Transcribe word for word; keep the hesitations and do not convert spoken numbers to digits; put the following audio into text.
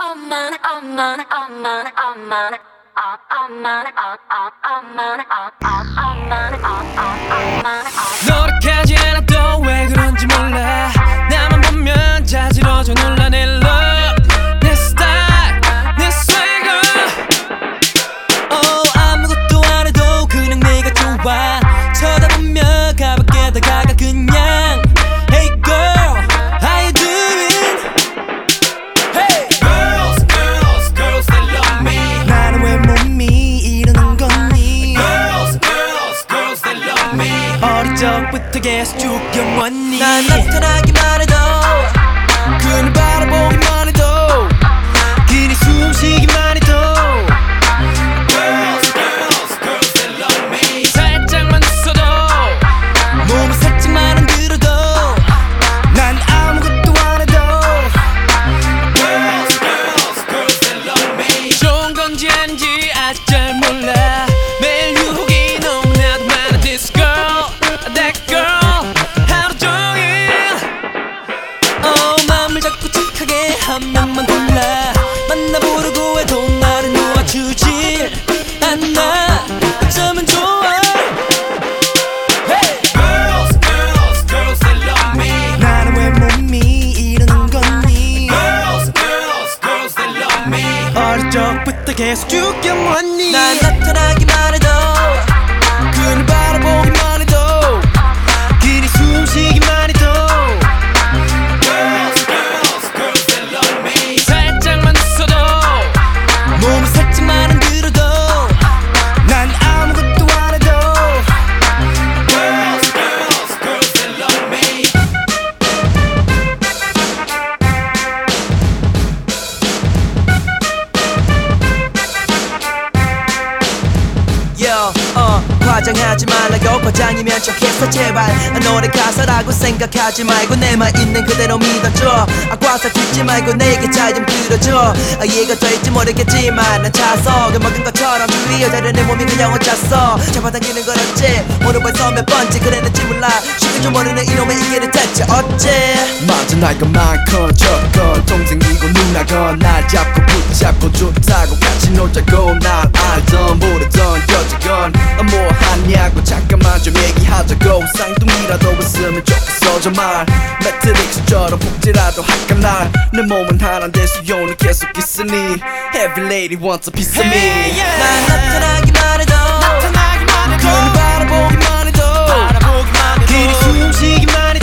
엄마나 엄마나 엄마나 엄마나 엄마나 엄마나 엄마나 엄마나 노력하지 않아도 왜 그런지 몰라 나만 보면 자지러져 놀라 내 love 내 스타일 내 swagger oh 아무것도 안 해도 그냥 내가 좋아 쳐다보면 가볍게 다가가 그냥 Hey girl how you doing Hey girls girls girls they love me 나는 왜 몸이 이러는 거니 Girls girls girls they love me 어릴 적부터 계속 죽여왔니 난 나타나기만 해도 그날 바라보기만 해도 그니 숨쉬기만 해도 Girls girls girls they love me 살짝만 웃어도 몸이 살짝만 흔들어도 난 아무것도 안 해도 Girls girls girls they love me 좋은 건지 아닌지 아직 잘 몰라 매일 유혹이 너무나도 많아 This girl that girl 하루 종일 oh 맘을 자꾸 툭하게 한 명만 골라 만나보려고 해도 나를 놓아주질 않아 어쩌면 좋아 Hey! Girls, girls, girls they love me 나는 왜 몸이 이러는 거니 Girls, girls, girls they love me 어릴 적부터 계속 죽여왔니 난 나타나기만 해도 그날 바라보기만 해도 그니 숨쉬기만 해도 Girls, girls, girls they love me 살짝만 웃어도 몸이 살짝만 흔들어도 난 아무것도 안 해도 Girls, girls, girls they love me Yo, 어, 화장하지 말라고 과장이면 척했어 제발 아, 노래 가사라고 생각하지 말고 내만 있는 그대로 믿어줘 아, 과사 듣지 말고 내게 잘 좀 들어줘 아, 이해가 될지 모르겠지만 난 차석을 먹은 것처럼 줄리어대려 내 몸이 그냥 혼자서 잡아당기는 건 어째 오늘 벌써 몇 번째 그랬는지 몰라 쉽게 좀 모르는 이놈의 이게를 대체 어째 맞아 나이가 많건 적건 동생이고 누나건 날 잡고 붙잡고 좋다고 같이 놀자고 날 알던 모르던 여자건 뭐 하냐고 잠깐만 좀 얘기하자고 쌍둥이라도 있으면 좋겠어 정말 매트릭스처럼 복지라도 할까 날 내 몸은 하나인데 수요는 계속 있으니 Every lady wants a piece of me Hey, yeah. 난 나타나기만 해도 나타나기만 해도 그날 바라보기만 해도 바라보기만 해도 그니 숨쉬기만